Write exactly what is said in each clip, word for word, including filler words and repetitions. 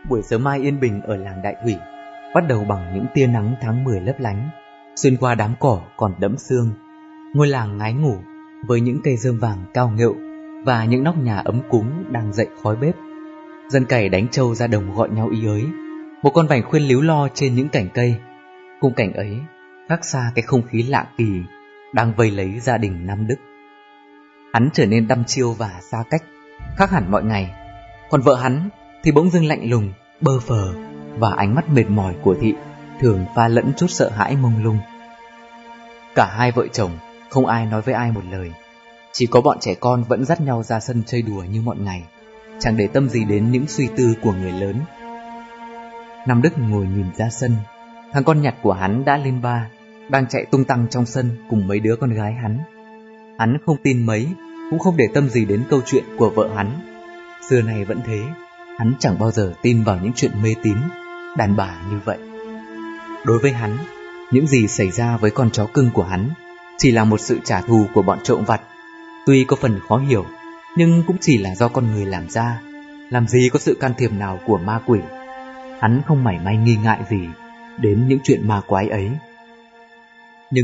Buổi sớm mai yên bình ở làng Đại Thủy bắt đầu bằng những tia nắng tháng mười lấp lánh, xuyên qua đám cỏ còn đẫm sương. Ngôi làng ngái ngủ với những cây rơm vàng cao nghệu và những nóc nhà ấm cúng đang dậy khói bếp. Dân cày đánh trâu ra đồng gọi nhau ý ới. Một con vành khuyên líu lo trên những cành cây. Khung cảnh ấy khác xa cái không khí lạ kỳ đang vây lấy gia đình Nam Đức. Hắn trở nên đăm chiêu và xa cách, khác hẳn mọi ngày. Còn vợ hắn thì bỗng dưng lạnh lùng, bơ phờ, và ánh mắt mệt mỏi của Thị thường pha lẫn chút sợ hãi mông lung. Cả hai vợ chồng không ai nói với ai một lời. Chỉ có bọn trẻ con vẫn dắt nhau ra sân chơi đùa như mọi ngày, chẳng để tâm gì đến những suy tư của người lớn. Nam Đức ngồi nhìn ra sân. Thằng con nhặt của hắn đã lên ba, đang chạy tung tăng trong sân cùng mấy đứa con gái hắn. Hắn không tin mấy, cũng không để tâm gì đến câu chuyện của vợ hắn. Xưa này vẫn thế, hắn chẳng bao giờ tin vào những chuyện mê tín, đàn bà như vậy. Đối với hắn, những gì xảy ra với con chó cưng của hắn chỉ là một sự trả thù của bọn trộm vặt. Tuy có phần khó hiểu, nhưng cũng chỉ là do con người làm ra, làm gì có sự can thiệp nào của ma quỷ. Hắn không mảy may nghi ngại gì đến những chuyện ma quái ấy. Nhưng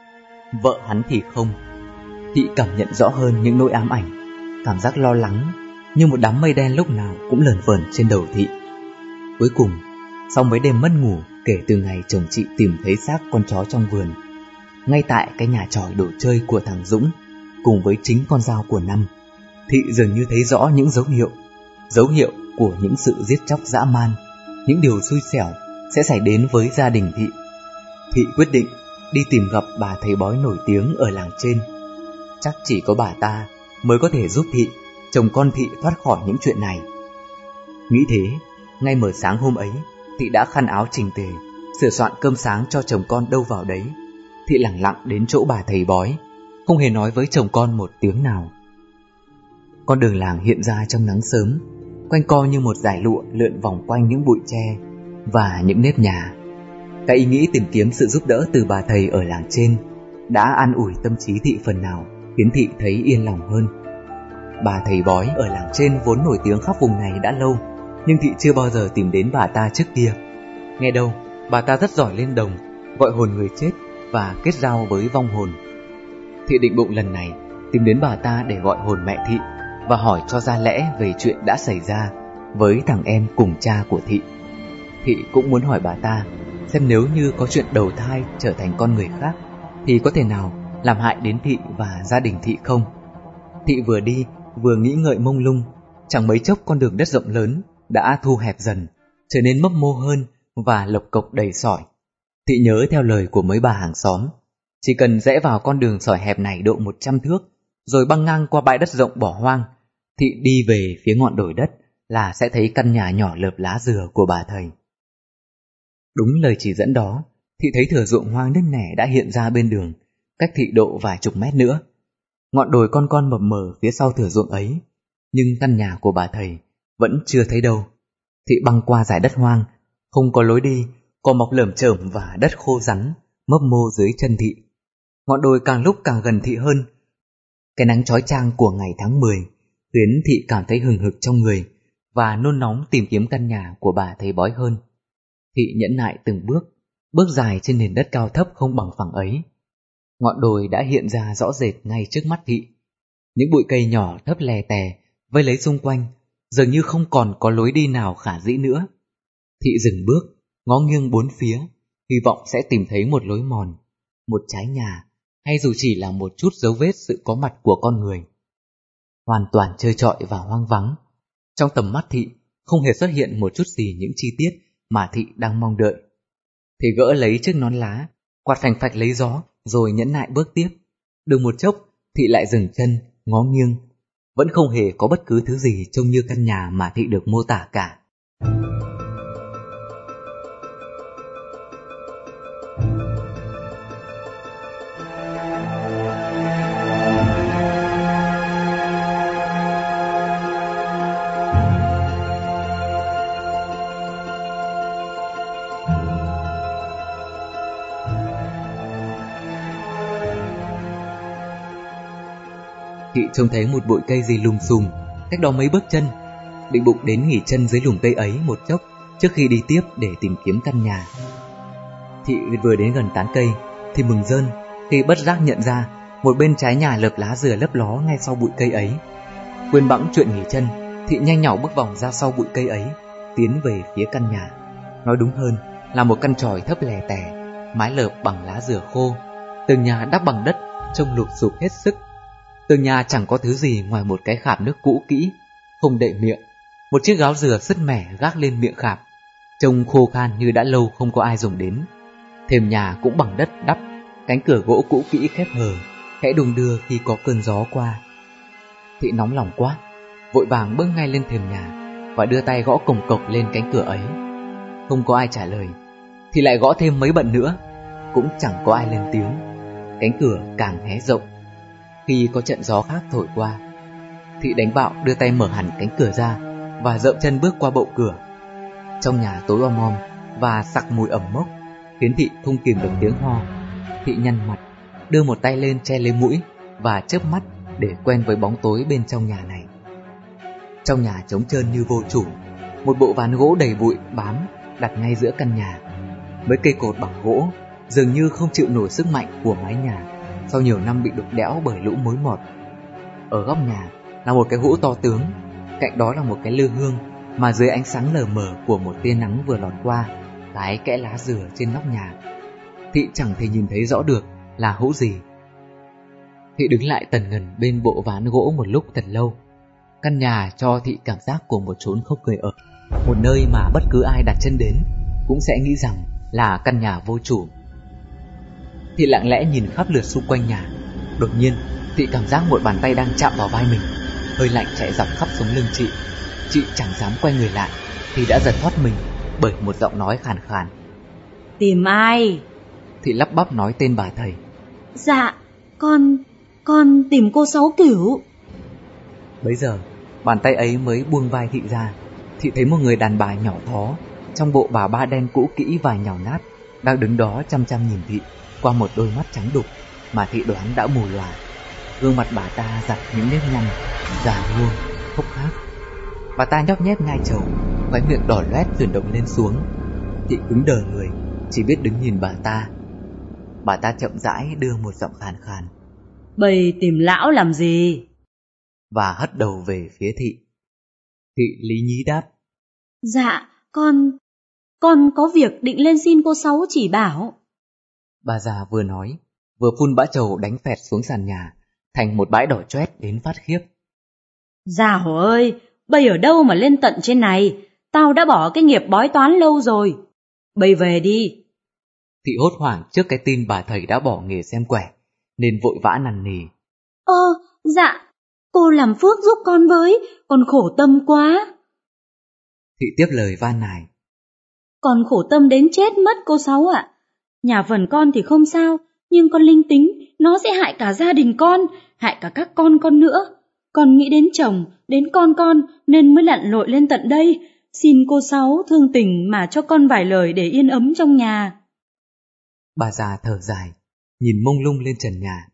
vợ hắn thì không. Thị cảm nhận rõ hơn những nỗi ám ảnh, cảm giác lo lắng như một đám mây đen lúc nào cũng lởn vởn trên đầu Thị. Cuối cùng, sau mấy đêm mất ngủ kể từ ngày chồng chị tìm thấy xác con chó trong vườn, ngay tại cái nhà tròi đồ chơi của thằng Dũng, cùng với chính con dao của Năm, Thị dường như thấy rõ những dấu hiệu, dấu hiệu của những sự giết chóc dã man, những điều xui xẻo sẽ xảy đến với gia đình Thị. Thị quyết định đi tìm gặp bà thầy bói nổi tiếng ở làng trên. Chắc chỉ có bà ta mới có thể giúp Thị, chồng con Thị thoát khỏi những chuyện này. Nghĩ thế, ngay mở sáng hôm ấy, Thị đã khăn áo chỉnh tề, sửa soạn cơm sáng cho chồng con đâu vào đấy. Thị lẳng lặng đến chỗ bà thầy bói, không hề nói với chồng con một tiếng nào. Con đường làng hiện ra trong nắng sớm, quanh co như một dải lụa lượn vòng quanh những bụi tre và những nếp nhà. Cái ý nghĩ tìm kiếm sự giúp đỡ từ bà thầy ở làng trên đã an ủi tâm trí Thị phần nào, khiến Thị thấy yên lòng hơn. Bà thầy bói ở làng trên vốn nổi tiếng khắp vùng này đã lâu, nhưng Thị chưa bao giờ tìm đến bà ta trước kia. Nghe đâu, bà ta rất giỏi lên đồng, gọi hồn người chết và kết giao với vong hồn. Thị định bụng lần này tìm đến bà ta để gọi hồn mẹ Thị và hỏi cho ra lẽ về chuyện đã xảy ra với thằng em cùng cha của Thị. Thị cũng muốn hỏi bà ta xem nếu như có chuyện đầu thai trở thành con người khác thì có thể nào làm hại đến Thị và gia đình Thị không. Thị vừa đi vừa nghĩ ngợi mông lung. Chẳng mấy chốc con đường đất rộng lớn đã thu hẹp dần, trở nên mấp mô hơn và lộc cộc đầy sỏi. Thị nhớ theo lời của mấy bà hàng xóm, chỉ cần rẽ vào con đường sỏi hẹp này độ một trăm thước, rồi băng ngang qua bãi đất rộng bỏ hoang, Thị đi về phía ngọn đồi đất là sẽ thấy căn nhà nhỏ lợp lá dừa của bà thầy. Đúng lời chỉ dẫn đó, Thị thấy thửa ruộng hoang nứt nẻ đã hiện ra bên đường, cách Thị độ vài chục mét nữa. Ngọn đồi con con mập mờ phía sau thửa ruộng ấy, nhưng căn nhà của bà thầy vẫn chưa thấy đâu. Thị băng qua dải đất hoang, không có lối đi, cỏ mọc lởm chởm và đất khô rắn mấp mô dưới chân Thị. Ngọn đồi càng lúc càng gần Thị hơn. Cái nắng chói chang của ngày tháng mười khiến Thị cảm thấy hừng hực trong người và nôn nóng tìm kiếm căn nhà của bà thầy bói hơn. Thị nhẫn nại từng bước, bước dài trên nền đất cao thấp không bằng phẳng ấy. Ngọn đồi đã hiện ra rõ rệt ngay trước mắt Thị. Những bụi cây nhỏ thấp lè tè vây lấy xung quanh, dường như không còn có lối đi nào khả dĩ nữa. Thị dừng bước, ngó nghiêng bốn phía, hy vọng sẽ tìm thấy một lối mòn, một trái nhà, hay dù chỉ là một chút dấu vết sự có mặt của con người. Hoàn toàn trơ trọi và hoang vắng. Trong tầm mắt Thị không hề xuất hiện một chút gì những chi tiết mà Thị đang mong đợi. Thị gỡ lấy chiếc nón lá, quạt phành phạch lấy gió, rồi nhẫn nại bước tiếp. Được một chốc, Thị lại dừng chân, ngó nghiêng. Vẫn không hề có bất cứ thứ gì trông như căn nhà mà Thị được mô tả cả. Thị trông thấy một bụi cây gì lùm xùm cách đó mấy bước chân, định bụng đến nghỉ chân dưới lùm cây ấy một chốc trước khi đi tiếp để tìm kiếm căn nhà. Thị vừa đến gần tán cây thì mừng rơn khi bất giác nhận ra một bên trái nhà lợp lá dừa lấp ló ngay sau bụi cây ấy. Quên bẵng chuyện nghỉ chân, Thị nhanh nhảu bước vòng ra sau bụi cây ấy, tiến về phía căn nhà. Nói đúng hơn là một căn chòi thấp lè tè, mái lợp bằng lá dừa khô, tường nhà đắp bằng đất, trông lụp xụp hết sức. Tường nhà chẳng có thứ gì ngoài một cái khạp nước cũ kỹ, không đậy miệng, một chiếc gáo dừa sứt mẻ gác lên miệng khạp, trông khô khan như đã lâu không có ai dùng đến. Thềm nhà cũng bằng đất đắp, cánh cửa gỗ cũ kỹ khép hờ, khẽ đung đưa khi có cơn gió qua. Thị nóng lòng quá, vội vàng bước ngay lên thềm nhà và đưa tay gõ cồng cộc lên cánh cửa ấy. Không có ai trả lời, thì lại gõ thêm mấy bận nữa, cũng chẳng có ai lên tiếng. Cánh cửa càng hé rộng. Khi có trận gió khác thổi qua, Thị đánh bạo đưa tay mở hẳn cánh cửa ra và dậm chân bước qua bậu cửa. Trong nhà tối om om và sặc mùi ẩm mốc, khiến Thị không kìm được tiếng ho. Thị nhăn mặt, đưa một tay lên che lấy mũi và chớp mắt để quen với bóng tối bên trong nhà này. Trong nhà trống trơn như vô chủ, một bộ ván gỗ đầy bụi bám đặt ngay giữa căn nhà. Mấy cây cột bằng gỗ dường như không chịu nổi sức mạnh của mái nhà sau nhiều năm bị đục đẽo bởi lũ mối mọt. Ở góc nhà là một cái hũ to tướng, cạnh đó là một cái lư hương mà dưới ánh sáng lờ mờ của một tia nắng vừa lọt qua cái kẽ lá dừa trên nóc nhà, Thị chẳng thể nhìn thấy rõ được là hũ gì. Thị đứng lại tần ngần bên bộ ván gỗ một lúc thật lâu. Căn nhà cho Thị cảm giác của một chốn không người ở, một nơi mà bất cứ ai đặt chân đến cũng sẽ nghĩ rằng là căn nhà vô chủ. Thị lặng lẽ nhìn khắp lượt xung quanh nhà. Đột nhiên Thị cảm giác một bàn tay đang chạm vào vai mình, hơi lạnh chạy dọc khắp sống lưng chị. Chị chẳng dám quay người lại thì đã giật thoát mình bởi một giọng nói khàn khàn. Tìm ai? Thị lắp bắp nói tên bà thầy. Dạ, con, con tìm cô Sáu Cửu. Bấy giờ bàn tay ấy mới buông vai Thị ra. Thị thấy một người đàn bà nhỏ thó trong bộ bà ba đen cũ kỹ và nhàu nát đang đứng đó chăm chăm nhìn Thị qua một đôi mắt trắng đục mà Thị đoán đã mù lòa. Gương mặt bà ta dặt những nếp nhăn già nua hốc hác. Bà ta nhóc nhép nhai trầu, khóe miệng đỏ loét chuyển động lên xuống. Thị cứng đờ người, chỉ biết đứng nhìn bà ta. Bà ta chậm rãi đưa một giọng khàn khàn. Bầy tìm lão làm gì? Và hất đầu về phía Thị. Thị lý nhí đáp. Dạ, con, con có việc định lên xin cô Sáu chỉ bảo. Bà già vừa nói, vừa phun bã trầu đánh phẹt xuống sàn nhà, thành một bãi đỏ choét đến phát khiếp. Già hồ ơi, bầy ở đâu mà lên tận trên này? Tao đã bỏ cái nghiệp bói toán lâu rồi. Bầy về đi. Thị hốt hoảng trước cái tin bà thầy đã bỏ nghề xem quẻ, nên vội vã năn nỉ. Ơ, dạ, cô làm phước giúp con với, con khổ tâm quá. Thị tiếp lời van nài. Con khổ tâm đến chết mất cô Sáu ạ. Nhà phần con thì không sao, nhưng con linh tính nó sẽ hại cả gia đình con, hại cả các con con nữa. Con nghĩ đến chồng, đến con con nên mới lặn lội lên tận đây, xin cô Sáu thương tình mà cho con vài lời để yên ấm trong nhà. Bà già thở dài, nhìn mông lung lên trần nhà.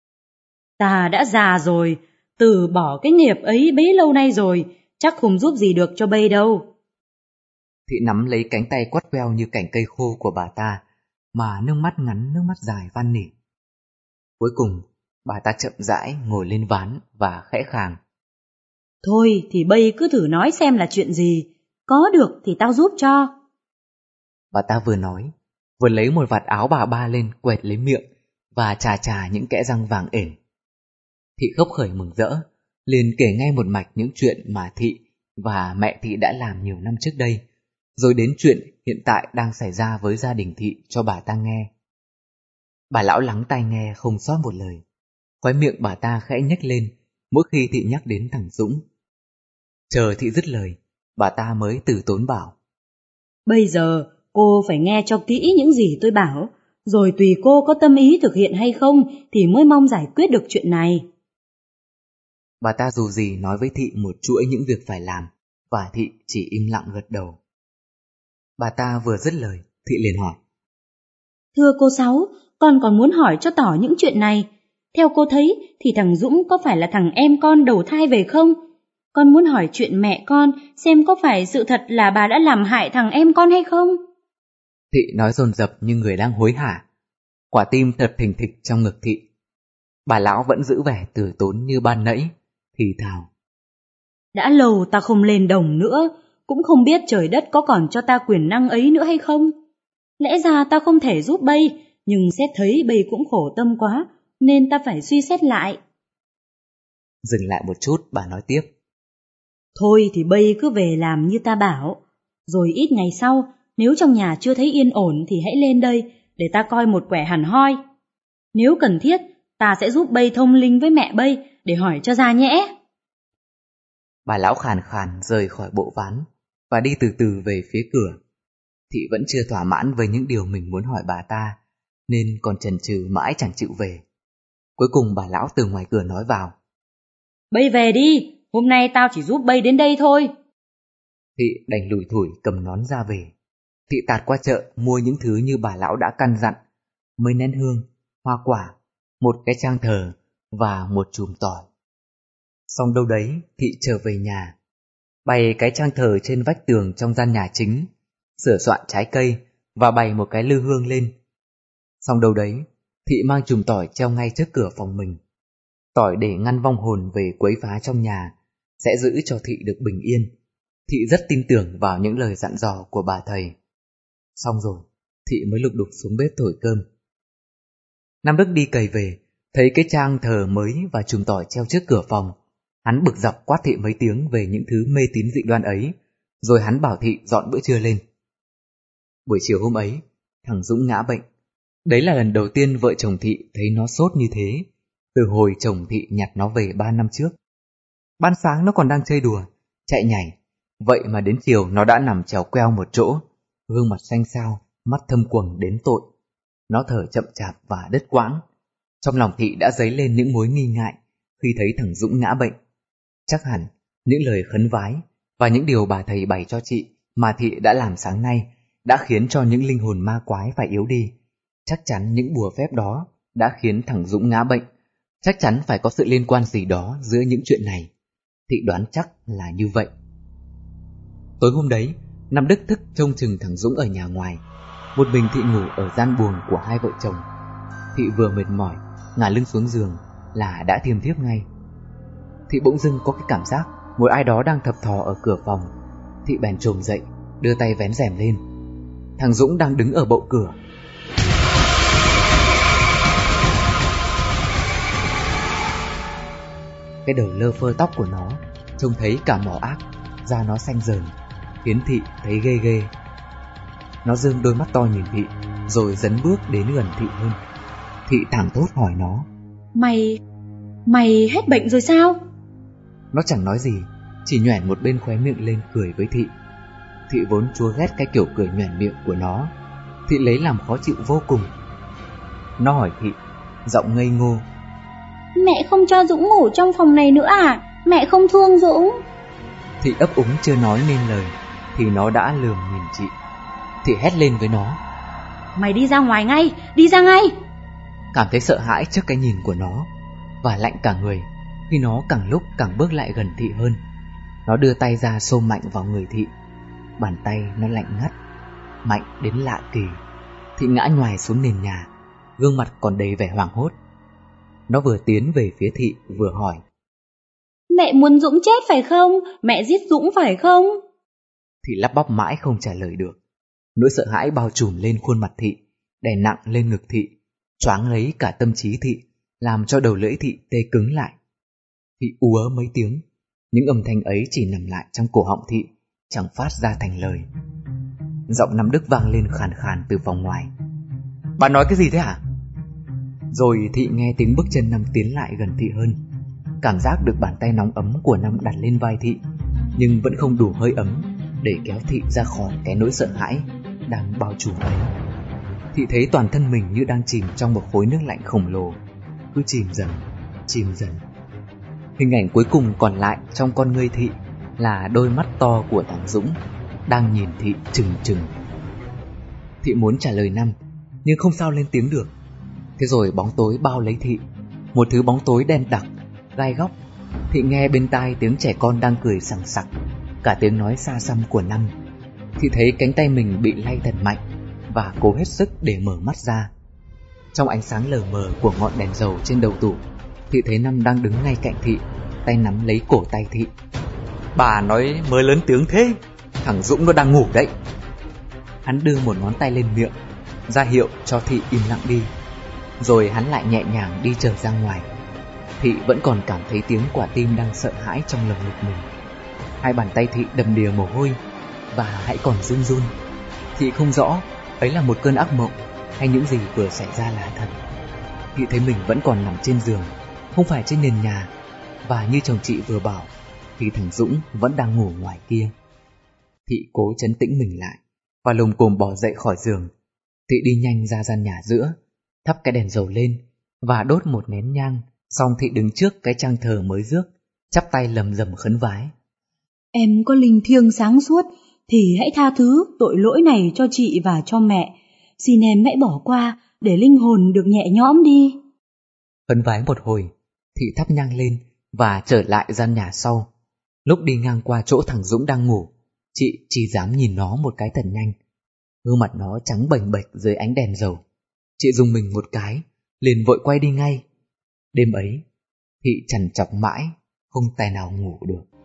Ta đã già rồi, từ bỏ cái nghiệp ấy bấy lâu nay rồi, chắc không giúp gì được cho bây đâu. Thị nắm lấy cánh tay quắt queo như cành cây khô của bà ta, mà nước mắt ngắn nước mắt dài van nỉ. Cuối cùng, bà ta chậm rãi ngồi lên ván và khẽ khàng. Thôi thì bây cứ thử nói xem là chuyện gì, có được thì tao giúp cho. Bà ta vừa nói, vừa lấy một vạt áo bà ba lên quẹt lấy miệng và chà chà những kẽ răng vàng ểnh. Thị khấp khởi mừng rỡ, liền kể ngay một mạch những chuyện mà Thị và mẹ Thị đã làm nhiều năm trước đây, rồi đến chuyện hiện tại đang xảy ra với gia đình Thị cho bà ta nghe. Bà lão lắng tai nghe không sót một lời, khóe miệng bà ta khẽ nhếch lên mỗi khi Thị nhắc đến thằng Dũng. Chờ Thị dứt lời, bà ta mới từ tốn bảo. Bây giờ cô phải nghe cho kỹ những gì tôi bảo, rồi tùy cô có tâm ý thực hiện hay không thì mới mong giải quyết được chuyện này. Bà ta dù gì nói với Thị một chuỗi những việc phải làm, và Thị chỉ im lặng gật đầu. Bà ta vừa dứt lời, Thị liền hỏi. Thưa cô Sáu, con còn muốn hỏi cho tỏ những chuyện này. Theo cô thấy thì thằng Dũng có phải là thằng em con đầu thai về không? Con muốn hỏi chuyện mẹ con, xem có phải sự thật là bà đã làm hại thằng em con hay không? Thị nói dồn dập như người đang hối hả. Quả tim thật thình thịch trong ngực Thị. Bà lão vẫn giữ vẻ từ tốn như ban nãy, thì thào. Đã lâu ta không lên đồng nữa, cũng không biết trời đất có còn cho ta quyền năng ấy nữa hay không. Lẽ ra ta không thể giúp Bây, nhưng xét thấy Bây cũng khổ tâm quá, nên ta phải suy xét lại. Dừng lại một chút, bà nói tiếp. Thôi thì Bây cứ về làm như ta bảo, rồi ít ngày sau, nếu trong nhà chưa thấy yên ổn thì hãy lên đây, để ta coi một quẻ hẳn hoi. Nếu cần thiết, ta sẽ giúp Bây thông linh với mẹ Bây để hỏi cho ra nhẽ. Bà lão khàn khàn rời khỏi bộ ván và đi từ từ về phía cửa. Thị vẫn chưa thỏa mãn với những điều mình muốn hỏi bà ta, nên còn chần chừ mãi chẳng chịu về. Cuối cùng bà lão từ ngoài cửa nói vào. Bây về đi, hôm nay tao chỉ giúp Bây đến đây thôi. Thị đành lủi thủi cầm nón ra về. Thị tạt qua chợ mua những thứ như bà lão đã căn dặn: mấy nén hương, hoa quả, một cái trang thờ và một chùm tỏi. Xong đâu đấy, Thị trở về nhà, bày cái trang thờ trên vách tường trong gian nhà chính, sửa soạn trái cây và bày một cái lư hương lên. Xong đâu đấy, Thị mang chùm tỏi treo ngay trước cửa phòng mình. Tỏi để ngăn vong hồn về quấy phá trong nhà, sẽ giữ cho Thị được bình yên. Thị rất tin tưởng vào những lời dặn dò của bà thầy. Xong rồi, Thị mới lục đục xuống bếp thổi cơm. Nam Đức đi cày về, thấy cái trang thờ mới và chùm tỏi treo trước cửa phòng. Hắn bực dọc quát Thị mấy tiếng về những thứ mê tín dị đoan ấy, rồi hắn bảo Thị dọn bữa trưa lên. Buổi chiều hôm ấy, thằng Dũng ngã bệnh. Đấy là lần đầu tiên vợ chồng Thị thấy nó sốt như thế, từ hồi chồng Thị nhặt nó về ba năm trước. Ban sáng nó còn đang chơi đùa, chạy nhảy, vậy mà đến chiều nó đã nằm trèo queo một chỗ, gương mặt xanh xao, mắt thâm quầng đến tội. Nó thở chậm chạp và đứt quãng. Trong lòng Thị đã dấy lên những mối nghi ngại khi thấy thằng Dũng ngã bệnh. Chắc hẳn những lời khấn vái và những điều bà thầy bày cho chị mà Thị đã làm sáng nay đã khiến cho những linh hồn ma quái phải yếu đi. Chắc chắn những bùa phép đó đã khiến thằng Dũng ngã bệnh. Chắc chắn phải có sự liên quan gì đó giữa những chuyện này. Thị đoán chắc là như vậy. Tối hôm đấy, Nam Đức thức trông chừng thằng Dũng ở nhà ngoài. Một mình Thị ngủ ở gian buồng của hai vợ chồng. Thị vừa mệt mỏi, ngả lưng xuống giường là đã thiêm thiếp ngay. Thị bỗng dưng có cái cảm giác một ai đó đang thập thò ở cửa phòng. Thị bèn chồm dậy, đưa tay vén rèm lên. Thằng Dũng đang đứng ở bậu cửa. Cái đầu lơ phơ tóc của nó trông thấy cả mỏ ác, da nó xanh dờn, khiến Thị thấy ghê ghê. Nó giương đôi mắt to nhìn Thị, rồi dấn bước đến gần Thị hơn. Thị thẳng thốt hỏi nó: Mày... mày hết bệnh rồi sao? Nó chẳng nói gì, chỉ nhoẻn một bên khóe miệng lên cười với Thị. Thị vốn chúa ghét cái kiểu cười nhoẻn miệng của nó. Thị lấy làm khó chịu vô cùng. Nó hỏi Thị, giọng ngây ngô: Mẹ không cho Dũng ngủ trong phòng này nữa à? Mẹ không thương Dũng? Thị ấp úng chưa nói nên lời thì nó đã lườm nhìn chị. Thị hét lên với nó: Mày đi ra ngoài ngay, đi ra ngay! Cảm thấy sợ hãi trước cái nhìn của nó và lạnh cả người khi nó càng lúc càng bước lại gần Thị hơn. Nó đưa tay ra xô mạnh vào người Thị. Bàn tay nó lạnh ngắt, mạnh đến lạ kỳ. Thị ngã nhoài xuống nền nhà, gương mặt còn đầy vẻ hoảng hốt. Nó vừa tiến về phía Thị vừa hỏi: Mẹ muốn Dũng chết phải không? Mẹ giết Dũng phải không? Thị lắp bắp mãi không trả lời được. Nỗi sợ hãi bao trùm lên khuôn mặt Thị, đè nặng lên ngực Thị, choáng lấy cả tâm trí Thị, làm cho đầu lưỡi Thị tê cứng lại. Thị ú ớ mấy tiếng, những âm thanh ấy chỉ nằm lại trong cổ họng Thị, chẳng phát ra thành lời. Giọng Nam Đức vang lên khàn khàn từ phòng ngoài: Bà nói cái gì thế hả? Rồi Thị nghe tiếng bước chân Năm tiến lại gần Thị hơn. Cảm giác được bàn tay nóng ấm của Năm đặt lên vai Thị, nhưng vẫn không đủ hơi ấm để kéo Thị ra khỏi cái nỗi sợ hãi đang bao trùm ấy. Thị thấy toàn thân mình như đang chìm trong một khối nước lạnh khổng lồ, cứ chìm dần, chìm dần. Hình ảnh cuối cùng còn lại trong con ngươi Thị là đôi mắt to của thằng Dũng đang nhìn Thị trừng trừng. Thị muốn trả lời Năm, nhưng không sao lên tiếng được. Thế rồi bóng tối bao lấy Thị, một thứ bóng tối đen đặc, gai góc Thị nghe bên tai tiếng trẻ con đang cười sằng sặc, cả tiếng nói xa xăm của Năm. Thị thấy cánh tay mình bị lay thật mạnh và cố hết sức để mở mắt ra. Trong ánh sáng lờ mờ của ngọn đèn dầu trên đầu tủ, Thị thấy Năm đang đứng ngay cạnh Thị, tay nắm lấy cổ tay Thị. Bà nói mới lớn tiếng thế, thằng Dũng nó đang ngủ đấy. Hắn đưa một ngón tay lên miệng, ra hiệu cho Thị im lặng đi. Rồi hắn lại nhẹ nhàng đi trở ra ngoài. Thị vẫn còn cảm thấy tiếng quả tim đang sợ hãi trong lồng ngực mình. Hai bàn tay Thị đầm đìa mồ hôi và hãy còn run run. Thị không rõ ấy là một cơn ác mộng hay những gì vừa xảy ra là thật. Thị thấy mình vẫn còn nằm trên giường, không phải trên nền nhà, và như chồng chị vừa bảo thì thằng Dũng vẫn đang ngủ ngoài kia. Thị cố trấn tĩnh mình lại và lồm cồm bò dậy khỏi giường. Thị đi nhanh ra gian nhà giữa, thắp cái đèn dầu lên và đốt một nén nhang. Xong Thị đứng trước cái trang thờ mới rước, chắp tay lầm rầm khấn vái. Em có linh thiêng sáng suốt thì hãy tha thứ tội lỗi này cho chị và cho mẹ. Xin em hãy bỏ qua để linh hồn được nhẹ nhõm đi. Khấn vái một hồi, Thị thắp nhang lên và trở lại gian nhà sau. Lúc đi ngang qua chỗ thằng Dũng đang ngủ, chị chỉ dám nhìn nó một cái thật nhanh. Gương mặt nó trắng bềnh bệch dưới ánh đèn dầu. Chị rùng mình một cái, liền vội quay đi ngay. Đêm ấy, Thị trằn trọc mãi, không tài nào ngủ được.